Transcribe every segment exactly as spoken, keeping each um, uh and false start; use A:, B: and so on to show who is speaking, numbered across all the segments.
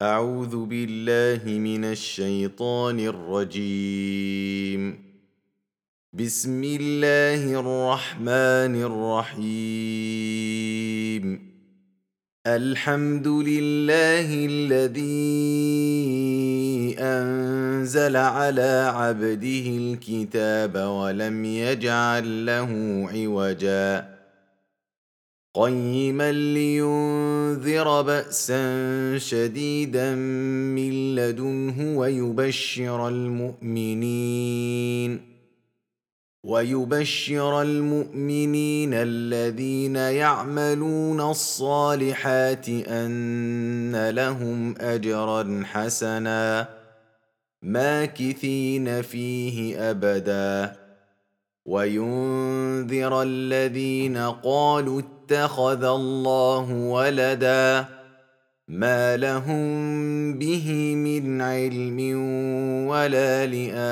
A: أعوذ بالله من الشيطان الرجيم. بسم الله الرحمن الرحيم. الحمد لله الذي أنزل على عبده الكتاب ولم يجعل له عوجا قيما لينذر بأسا شديدا من لدنه ويبشر المؤمنين ويبشر المؤمنين الذين يعملون الصالحات أن لهم أجرا حسنا ماكثين فيه أبدا وينذر الذين قالوا اتخذ الله ولدا ما لهم به من علم ولا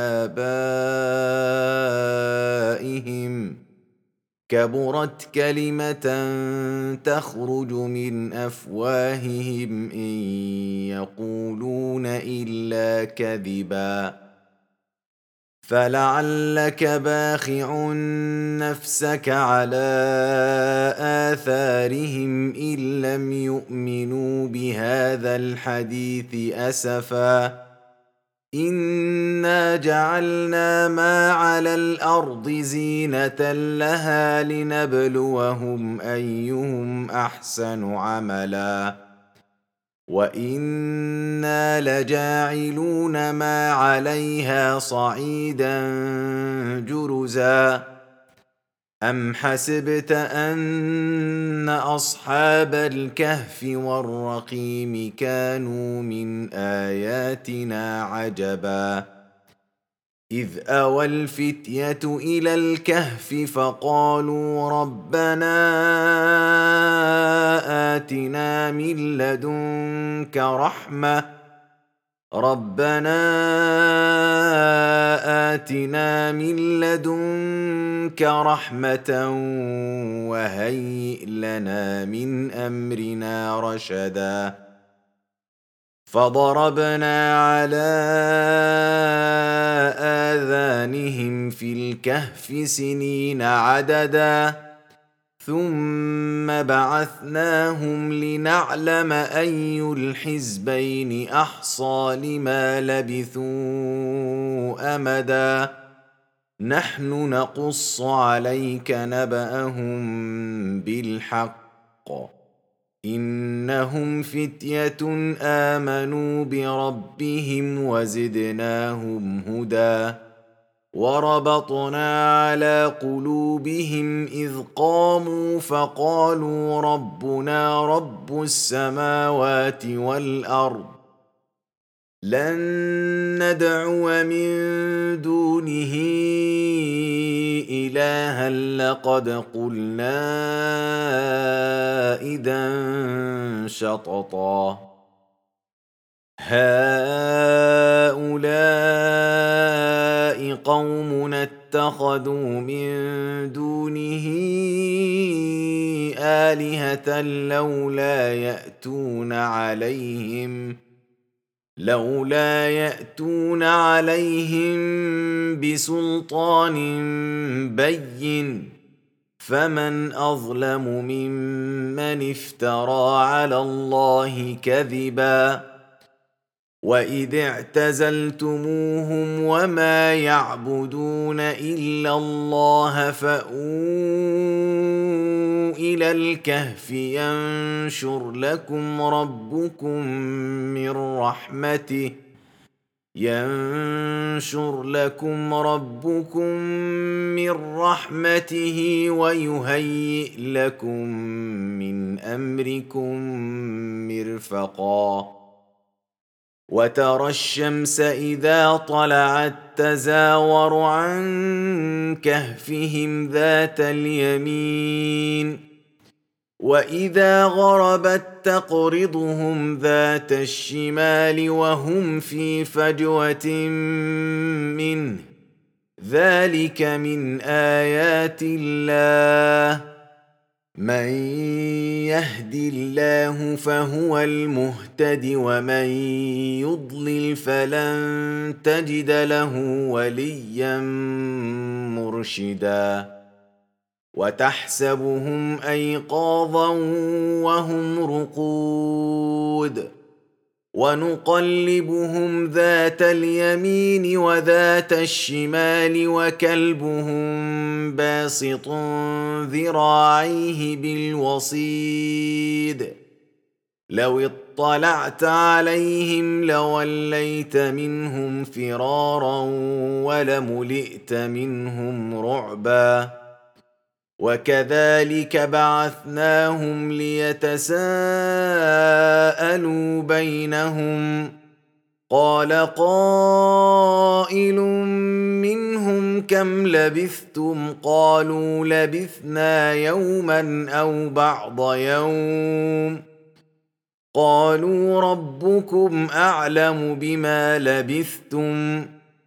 A: لآبائهم كبرت كلمة تخرج من أفواههم إن يقولون إلا كذبا فلعلك باخع نفسك على آثارهم إن لم يؤمنوا بهذا الحديث أسفا إنا جعلنا ما على الأرض زينة لها لنبلوهم أيهم أحسن عملا وإنا لجاعلون ما عليها صعيدا جرزا أم حسبت أن أصحاب الكهف والرقيم كانوا من آياتنا عجبا إذ أوى الفتية إلى الكهف فقالوا ربنا آتنا من لدنك رحمة ربنا آتنا من لدنك رحمة وهيئ لنا من أمرنا رشدا فضربنا على آذانهم في الكهف سنين عددا ثم بعثناهم لنعلم أي الحزبين أحصى لما لبثوا أمدا نحن نقص عليك نبأهم بالحق إنهم فتية آمنوا بربهم وزدناهم هدى وربطنا على قلوبهم إذ قاموا فقالوا ربنا رب السماوات والأرض لن ندعو من دونه إلها لقد قلنا إذا شططا هؤلاء قومنا اتخذوا من دونه آلهة لولا يأتون عليهم لولا يأتون عليهم بسلطان بين فمن أظلم ممن افترى على الله كذبا وإذ اعتزلتموهم وما يعبدون إلا الله فأووا إلى الكهف ينشر لكم ربكم من رحمته ينشر لكم ربكم من رحمته ويهيئ لكم من أمركم مرفقا وترى الشمس إذا طلعت تزاور عن كهفهم ذات اليمين وإذا غربت تقرضهم ذات الشمال وهم في فجوة منه ذلك من آيات الله من يهد الله فهو المهتد ومن يضلل فلن تجد له وليا مرشدا وتحسبهم أيقاظا وهم رقود ونقلبهم ذات اليمين وذات الشمال وكلبهم باسط ذراعيه بالوصيد لو اطلعت عليهم لوليت منهم فرارا ولملئت منهم رعبا وكذلك بعثناهم ليتساءلوا بينهم قال قائل منهم كم لبثتم قالوا لبثنا يوما أو بعض يوم قالوا ربكم أعلم بما لبثتم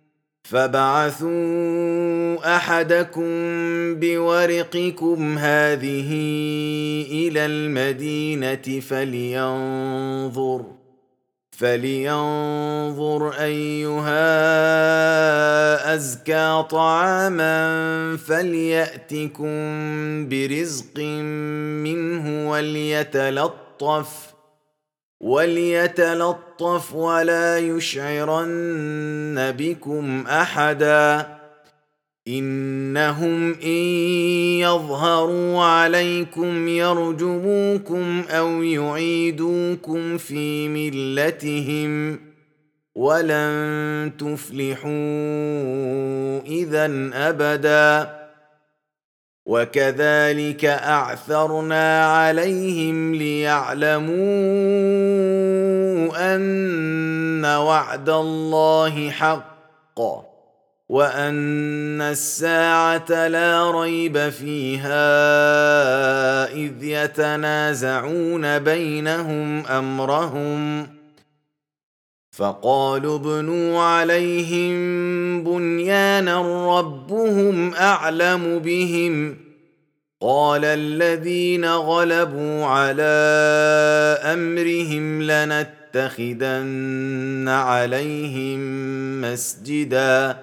A: فابعثوا أحدكم بورقكم هذه إلى المدينة فلينظر فلينظر أيها أزكى طعاما فليأتكم برزق منه وليتلطف وليتلطف ولا يشعرن بكم أحدا إنهم إن يظهروا عليكم يرجموكم أو يعيدوكم في ملتهم ولن تفلحوا إذا أبدا وكذلك أعثرنا عليهم ليعلموا أن وعد الله حق وأن الساعة لا ريب فيها إذ يتنازعون بينهم أمرهم فقالوا ابنوا عليهم بنيانا ربهم أعلم بهم قال الذين غلبوا على أمرهم لنتخذن عليهم مسجدا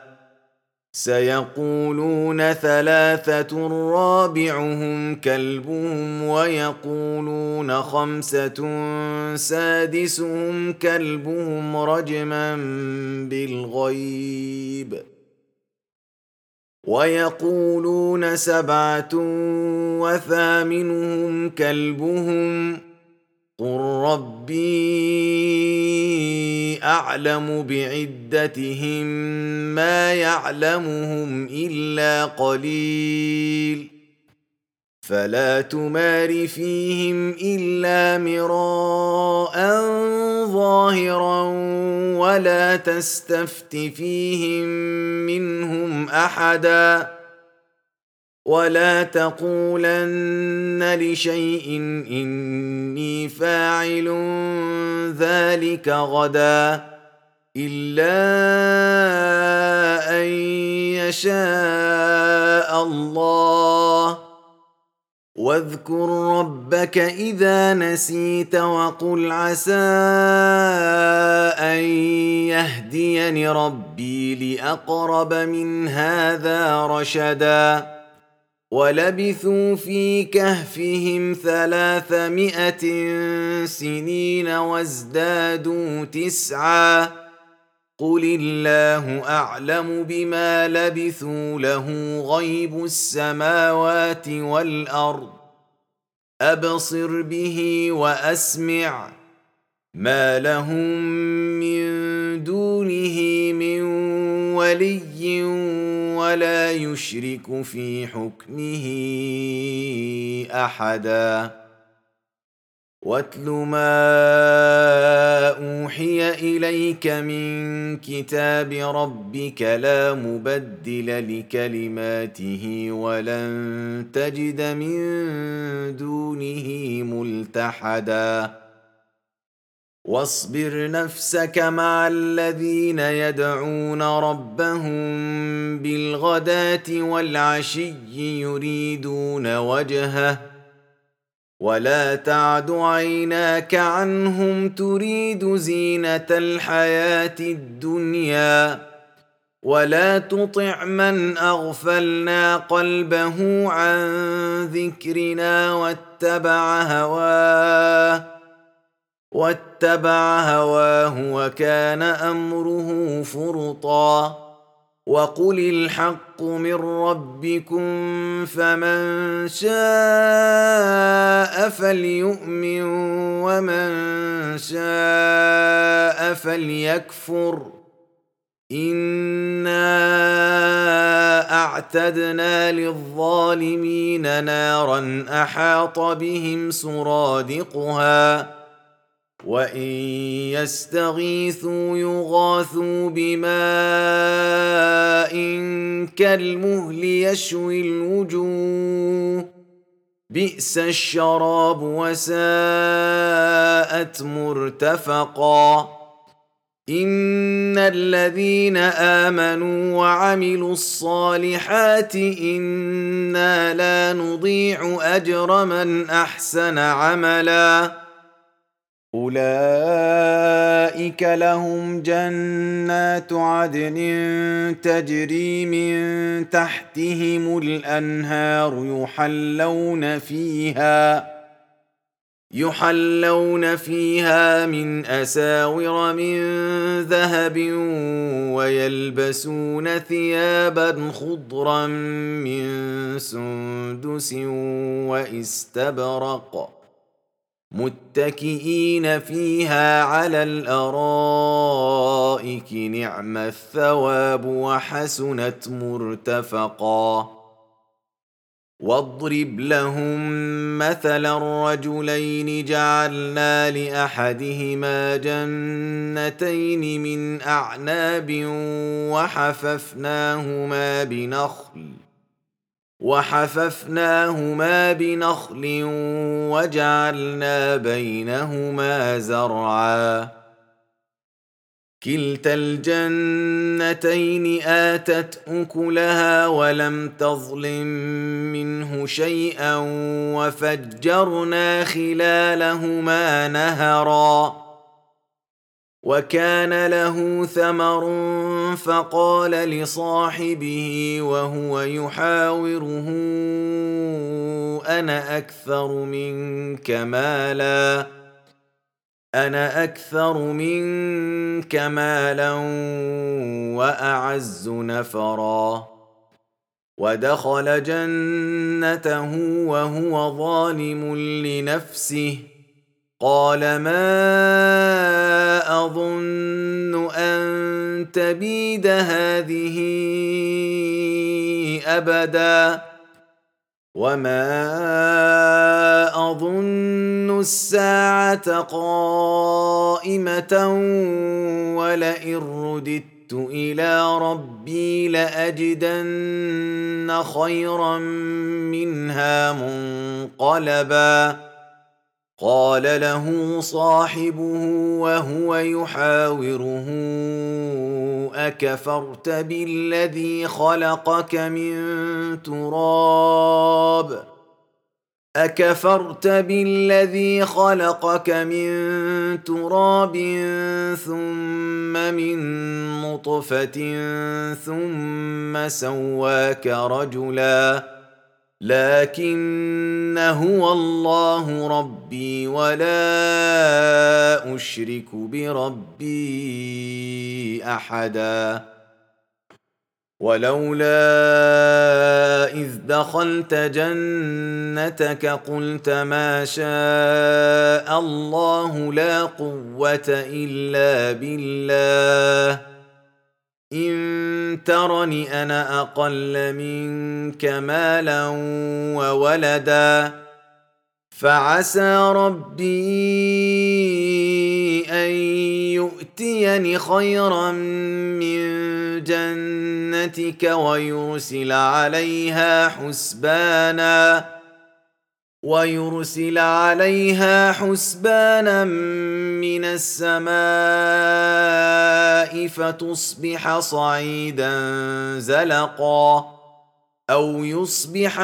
A: سيقولون ثلاثة رابعهم كلبهم ويقولون خمسة سادسهم كلبهم رجما بالغيب ويقولون سبعة وثامنهم كلبهم قل ربي أعلم بعدتهم ما يعلمهم إلا قليل فلا تمار فيهم إلا مراء ظاهرا ولا تستفت فيهم منهم أحدا ولا تقولن لشيء إني فاعل ذلك غدا إلا أن يشاء الله واذكر ربك إذا نسيت وقل عسى أن يهديني ربي لأقرب من هذا رشدا ولبثوا في كهفهم ثلاثمائة سنين وازدادوا تسعا قل الله أعلم بما لبثوا له غيب السماوات والأرض أبصر به وأسمع ما لهم من دونه من ولي ولا يشرك في حكمه أحدا واتل ما أوحي إليك من كتاب ربك لا مبدل لكلماته ولن تجد من دونه ملتحدا واصبر نفسك مع الذين يدعون ربهم بالغداة والعشي يريدون وجهه ولا تعد عيناك عنهم تريد زينة الحياة الدنيا ولا تطع من أغفلنا قلبه عن ذكرنا واتبع هواه واتبع هواه وكان أمره فرطا وقل الحق من ربكم فمن شاء فليؤمن ومن شاء فليكفر إنا أعتدنا للظالمين نارا أحاط بهم سرادقها وإن يستغيثوا يغاثوا بماء كالمهل يشوي الوجوه بئس الشراب وساءت مرتفقا إن الذين آمنوا وعملوا الصالحات إنا لا نضيع أجر من أحسن عملا أولئك لهم جنات عدن تجري من تحتهم الأنهار يحلون فيها يحلون فيها من أساور من ذهب ويلبسون ثيابا خضرا من سندس واستبرق متكئين فيها على الأرائك نعم الثواب وحسنت مرتفقا واضرب لهم مثلا الرجلين جعلنا لأحدهما جنتين من أعناب وحففناهما بنخل وحففناهما بنخل وجعلنا بينهما زرعا كلتا الجنتين آتت أكلها ولم تظلم منه شيئا وفجرنا خلالهما نهرا وكان له ثمر فقال لصاحبه وهو يحاوره أنا أكثر منك مالا أنا أكثر منك مالا وأعز نفرا ودخل جنته وهو ظالم لنفسه قال ما أظن أن تبيد هذه أبدا وما أظن الساعة قائمة ولئن رددت إلى ربي لأجدن خيرا منها منقلبا قال له صاحبه وهو يحاوره أكفرت بالذي خلقك من تراب أكفرت بالذي خلقك من تراب ثم من نطفة ثم سواك رجلا لكن هو الله ربي ولا أشرك بربي أحدا ولولا إذ دخلت جنتك قلت ما شاء الله لا قوة إلا بالله إن ترني أنا أقل منك مالا وولدا فعسى ربي أن يؤتيني خيرا من جنتك ويرسل عليها حسبانا ويرسل عليها حسبانا من السماء فتصبح صعيدا زلقا أو يصبح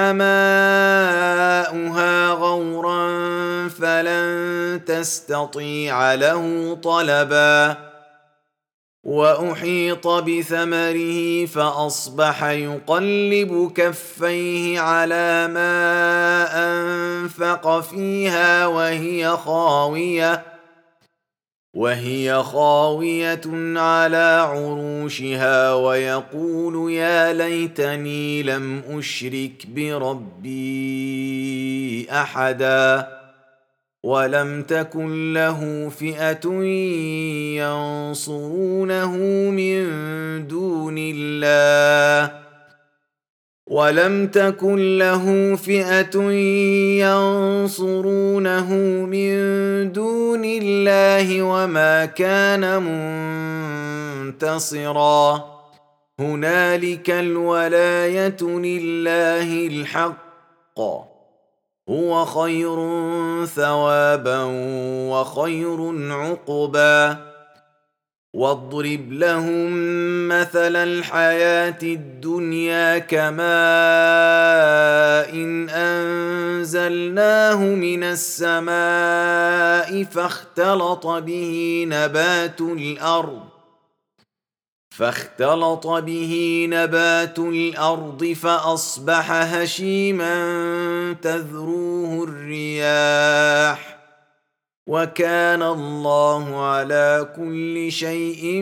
A: ماؤها غورا فلن تستطيع له طلبا وأحيط بثمره فأصبح يقلب كفيه على ما أنفق فيها وهي خاوية وهي خاوية على عروشها ويقول يا ليتني لم أشرك بربي أحدا ولم تكن له فئة ينصرونه من دون الله ولم تكن له فئة ينصرونه من دون الله وما كان منتصرا هنالك الولاية لله الحق هو خير ثوابا وخير عقبا واضرب لهم مثل الحياة الدنيا كماء إن أنزلناه من السماء فاختلط به نبات الأرض فاختلط به نبات الأرض فأصبح هشيما تذروه الرياح وكان الله على كل شيء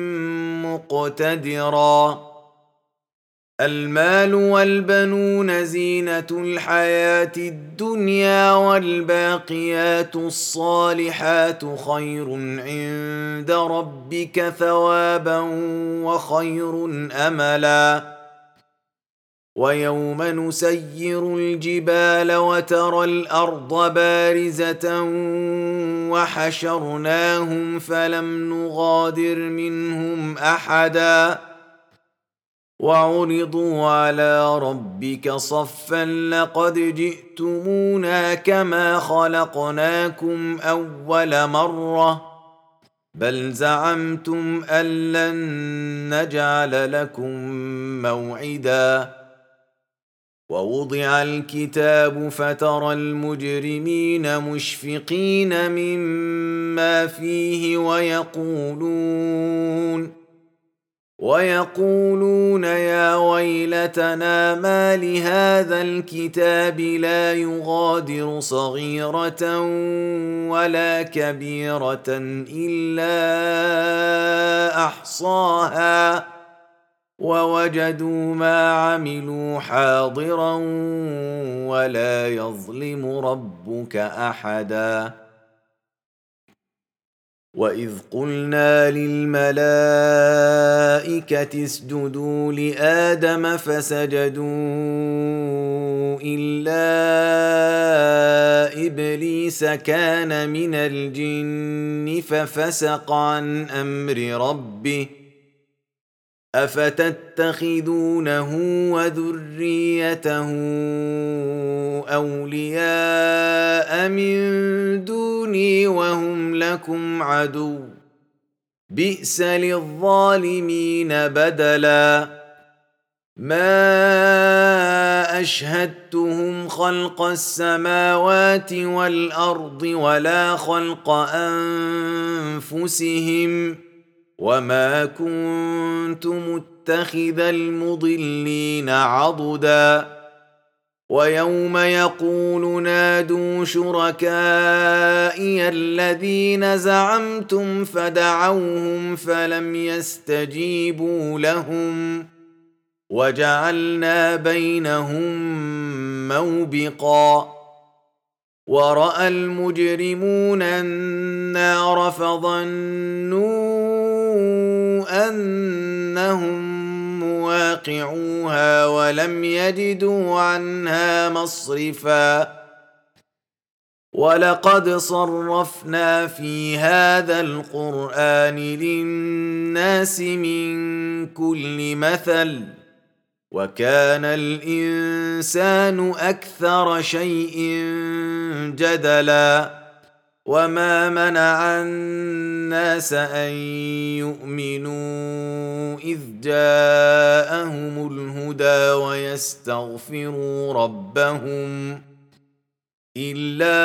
A: مقتدرا المال والبنون زينة الحياة الدنيا والباقيات الصالحات خير عند ربك ثوابا وخير أملا ويوم نسير الجبال وترى الأرض بارزة وحشرناهم فلم نغادر منهم أحدا وعرضوا على ربك صفا لقد جئتمونا كما خلقناكم أول مرة بل زعمتم أن لن نجعل لكم موعدا ووضع الكتاب فترى المجرمين مشفقين مما فيه ويقولون ويقولون يا ويلتنا ما لهذا الكتاب لا يغادر صغيرة ولا كبيرة إلا أحصاها ووجدوا ما عملوا حاضرا ولا يظلم ربك أحدا وإذ قلنا للملائكة اسجدوا لآدم فسجدوا إلا إبليس كان من الجن ففسق عن أمر ربه أفتتخذونه وذريته أولياء من دوني وهم لكم عدو بئس للظالمين بدلا ما أشهدتهم خلق السماوات والأرض ولا خلق أنفسهم وما كنت متخذ المضلين عضدا ويوم يقول نادوا شركائي الذين زعمتم فدعوهم فلم يستجيبوا لهم وجعلنا بينهم موبقا ورأى المجرمون النار فظنوا أنهم مواقعوها ولم يجدوا عنها مصرفا ولقد صرفنا في هذا القرآن للناس من كل مثل وكان الإنسان أكثر شيء جدلا وما منع الناس ان يؤمنوا اذ جاءهم الهدى ويستغفروا ربهم الا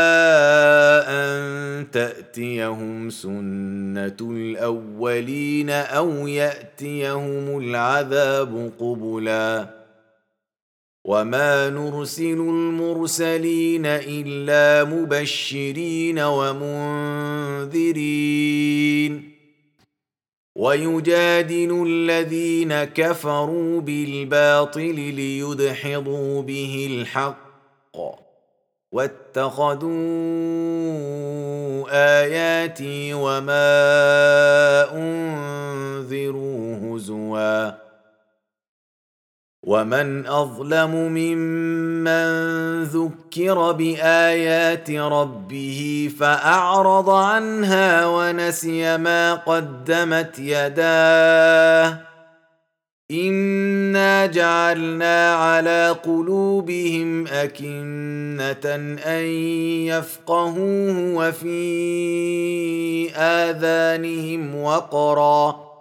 A: ان تاتيهم سنه الاولين او ياتيهم العذاب قبلا وما نرسل المرسلين الا مبشرين ومنذرين ويجادل الذين كفروا بالباطل ليدحضوا به الحق واتخذوا اياتي وما انذروا هزوا ومن اظلم ممن ذكر بايات ربه فاعرض عنها ونسي ما قدمت يداه انا جعلنا على قلوبهم اكنه ان يفقهوه وفي اذانهم وقرا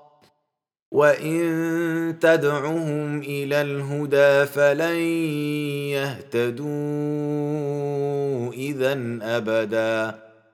A: وان تدعهم الى الهدى فلن يهتدوا اذا ابدا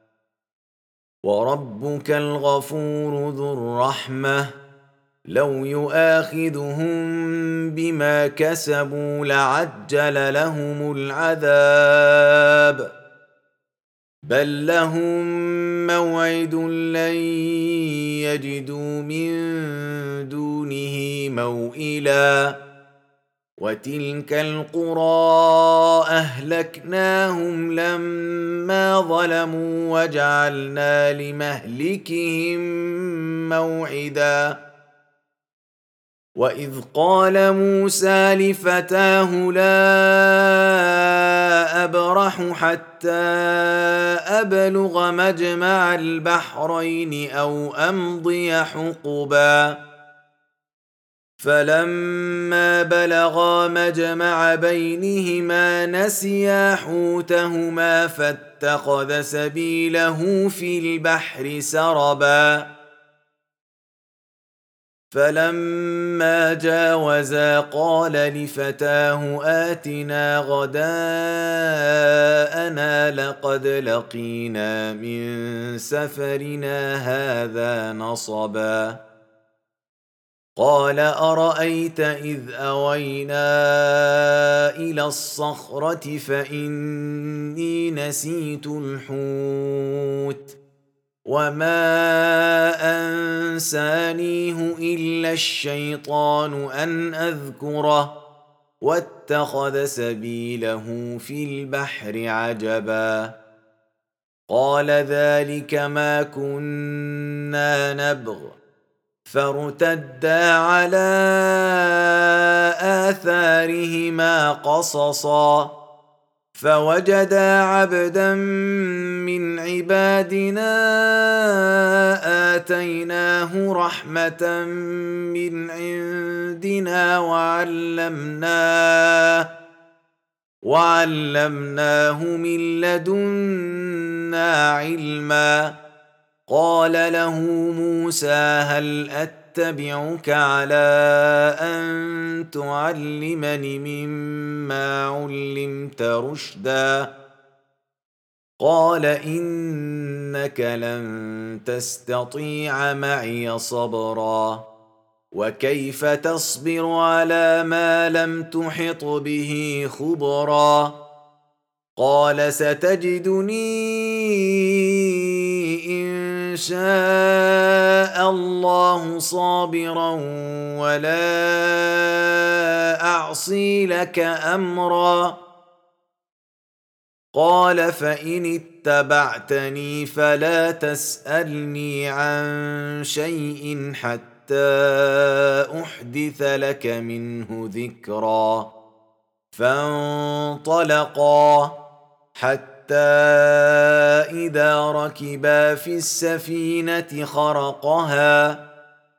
A: وربك الغفور ذو الرحمه لو يؤاخذهم بما كسبوا لعجل لهم العذاب بل لهم موعد لن يجدوا من دونه موئلا وتلك القرى اهلكناهم لما ظلموا وجعلنا لمهلكهم موعدا واذ قال موسى لفتاه لا ابرح حتى ابلغ مجمع البحرين او امضي حقبا فلما بلغا مجمع بينهما نسيا حوتهما فاتخذ سبيله في البحر سربا فلما جاوزا قال لفتاه آتنا غداءنا لقد لقينا من سفرنا هذا نصبا قال أرأيت إذ أوينا إلى الصخرة فإني نسيت الحوت وما أنسانيه إلا الشيطان أن أذكره واتخذ سبيله في البحر عجبا قال ذلك ما كنا نبغ فارتدا على آثارهما قصصا فوجدا عبدا من عبادنا آتيناه رحمة من عندنا وعلمناه وعلمناه من لدنا علما قال له موسى هل أتبعك على أن تعلمني مما علمت رشدا قال إنك لن تستطيع معي صبرا وكيف تصبر على ما لم تحط به خبرا قال ستجدني إن شاء الله صابرا ولا أعصي لك أمرا قال فإن اتبعتني فلا تسألني عن شيء حتى أحدث لك منه ذكرا فانطلقا حتى إذا ركبا في السفينة خرقها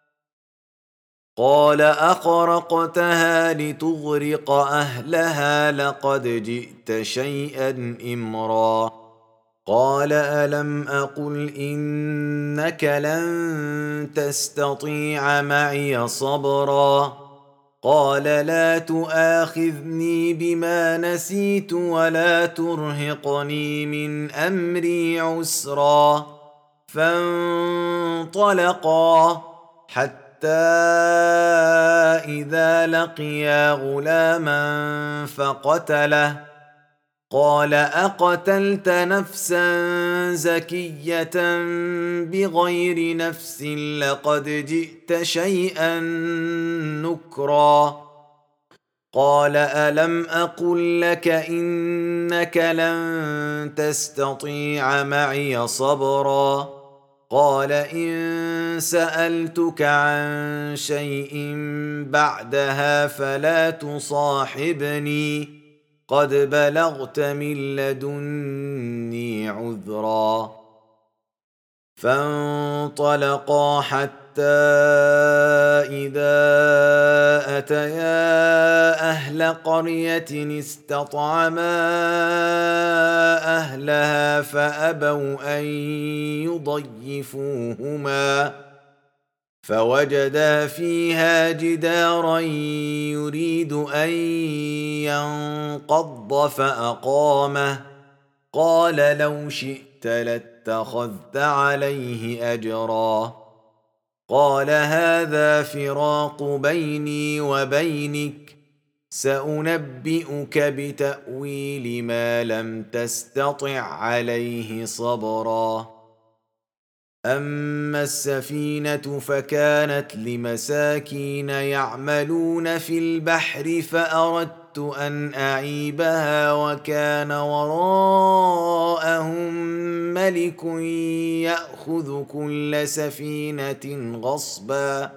A: قال أخرقتها لتغرق أهلها لقد جئت شيئا إمرا قال ألم أقل إنك لن تستطيع معي صبرا قال لا تؤاخذني بما نسيت ولا ترهقني من أمري عسرا فانطلقا حتى إذا لقيا غلاما فقتله قال أقتلت نفسا زكية بغير نفس لقد جئت شيئا نكرا قال ألم أقل لك إنك لن تستطيع معي صبرا قال إن سألتك عن شيء بعدها فلا تصاحبني قد بلغت من لدني عذرا فانطلقا حتى إذا أتيا أهل قرية استطعما أهلها فأبوا أن يضيفوهما فوجدا فيها جدارا يريد أن ينقض فأقامه قال لو شئت لاتخذت عليه أجرا قال هذا فراق بيني وبينك سأنبئك بتأويل ما لم تستطع عليه صبرا أما السفينة فكانت لمساكين يعملون في البحر فأردت أن أعيبها وكان وراءهم ملك يأخذ كل سفينة غصبا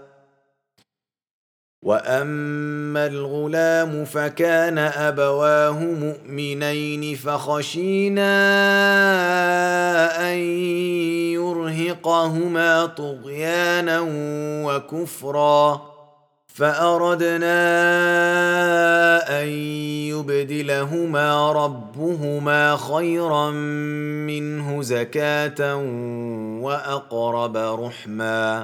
A: وأما الغلام فكان أبواه مؤمنين فخشينا أن يرهقهما طغيانا وكفرا فأردنا أن يبدلهما ربهما خيرا منه زكاة وأقرب رحما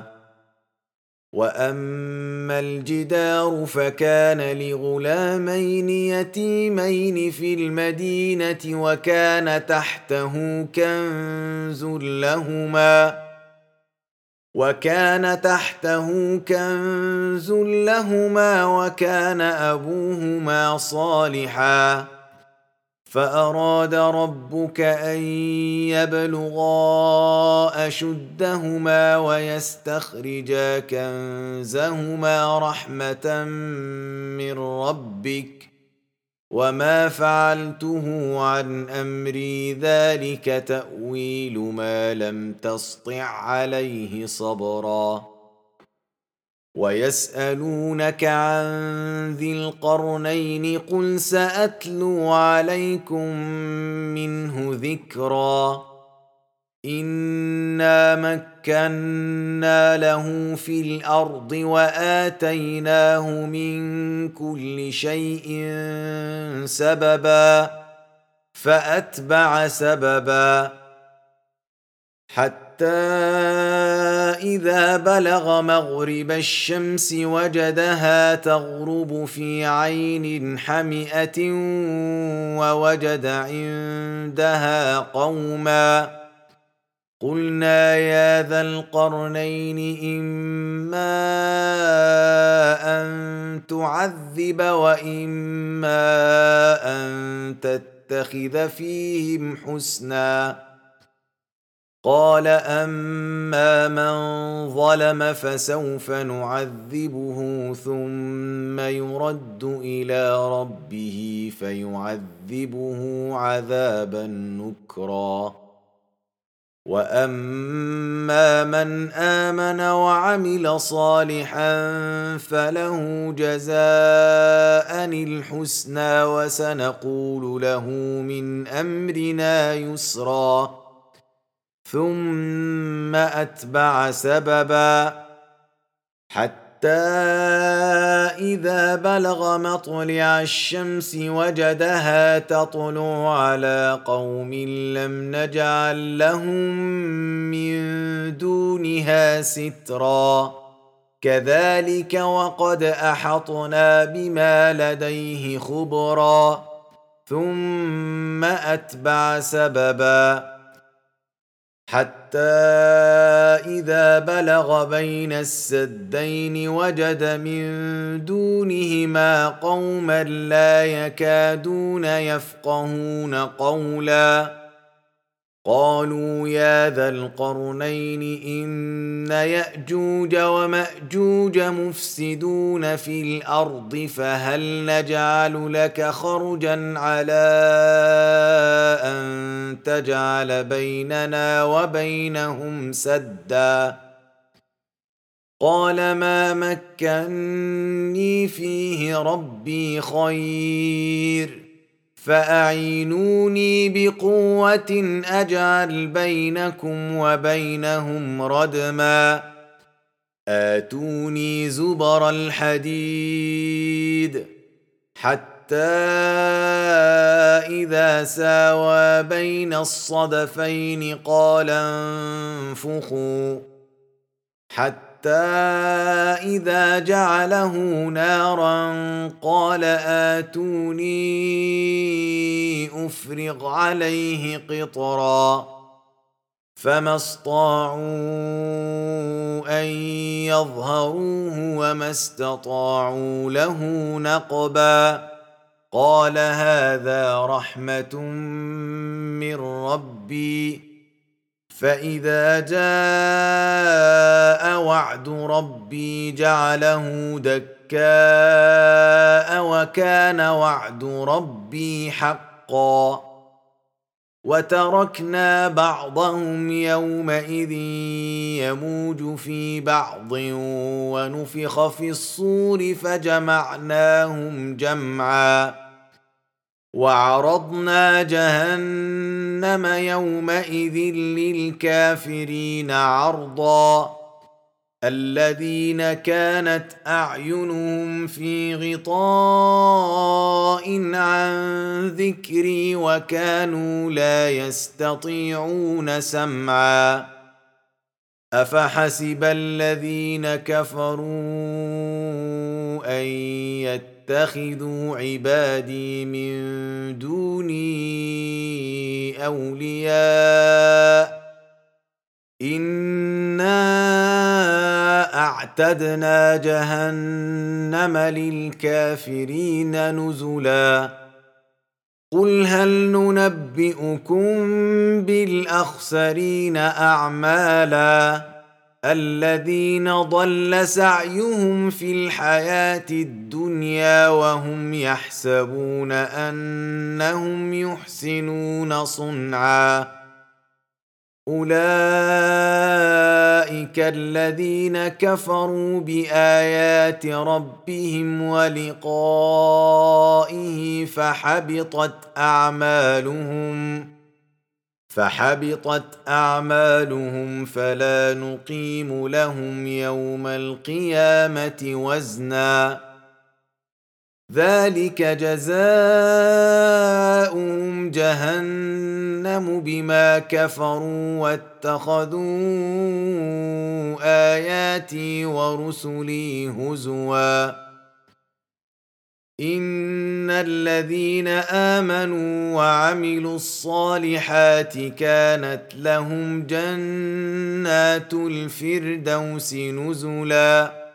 A: وأما الجدار فكان لغلامين يتيمين في المدينة وكان تحته كنز لهما وكان تحته كنز لهما وكان أبوهما صالحا فأراد ربك أن يبلغا أشدهما ويستخرجا كنزهما رحمة من ربك وما فعلته عن أمري ذلك تأويل ما لم تسطع عليه صبرا ويسألونك عن ذي القرنين قل سأتلو عليكم منه ذكرا إنا مكنا له في الأرض وآتيناه من كل شيء سببا فأتبع سببا حتى إذا بلغ مغرب الشمس وجدها تغرب في عين حمئة ووجد عندها قوما قلنا يا ذا القرنين إما أن تعذب وإما أن تتخذ فيهم حسنا قال أما من ظلم فسوف نعذبه ثم يرد إلى ربه فيعذبه عذابا نكرا وأما من آمن وعمل صالحا فله جزاء الحسنى وسنقول له من أمرنا يسرا ثم أتبع سببا حتى إذا بلغ مطلع الشمس وجدها تطلع على قوم لم نجعل لهم من دونها سترا كذلك وقد أحطنا بما لديه خبرا ثم أتبع سببا حتى إذا بلغ بين السدين وجد من دونهما قوما لا يكادون يفقهون قولا قالوا يا ذا القرنين إن يأجوج ومأجوج مفسدون في الأرض فهل نجعل لك خرجا على أن تجعل بيننا وبينهم سدا قال ما مكني فيه ربي خير فأعينوني بقوة أجعل بينكم وبينهم ردما آتوني زبر الحديد حتى إذا ساوى بين الصدفين قال انفخوا حتى إذا جعله نارا قال آتوني أفرغ عليه قطرا فما استطاعوا أن يظهروه وما استطاعوا له نقبا قال هذا رحمة من ربي فإذا جاء وعد ربي جعله دكاء وكان وعد ربي حقا وتركنا بعضهم يومئذ يموج في بعض ونفخ في الصور فجمعناهم جمعا وعرضنا جهنم يومئذ للكافرين عرضا الذين كانت أعينهم في غطاء عن ذكري وكانوا لا يستطيعون سمعا أفحسب الذين كفروا أن يتخذوا عبادي من دوني أولياء إنا أعتدنا جهنم للكافرين نزلا قل هل ننبئكم بالأخسرين أعمالا الذين ضل سعيهم في الحياة الدنيا وهم يحسبون أنهم يحسنون صنعا أولئك الذين كفروا بآيات ربهم ولقائه فحبطت أعمالهم فحبطت أعمالهم فلا نقيم لهم يوم القيامة وزنا ذلك جزاؤهم جهنم بما كفروا واتخذوا آياتي ورسلي هزوا إن الذين آمنوا وعملوا الصالحات كانت لهم جنات الفردوس نزلا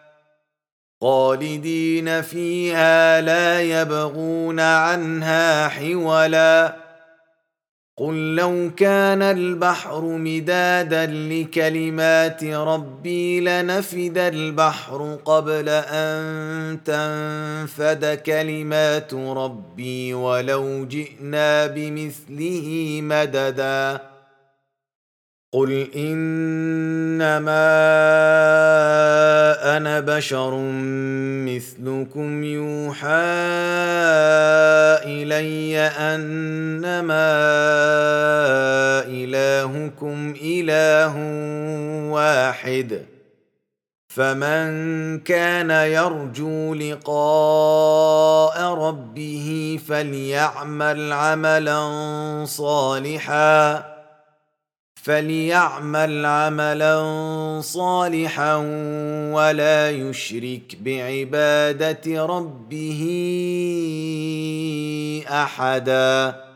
A: خالدين فيها لا يبغون عنها حولا قل لو كان البحر مدادا لكلمات ربي لنفد البحر قبل أن تنفد كلمات ربي ولو جئنا بمثله مددا قل إنما أنا بشر مثلكم يوحى إلي أنما إلهكم إله واحد فمن كان يرجو لقاء ربه فليعمل عملا صالحا فليعمل عملا صالحا ولا يشرك بعبادة ربه أحدا.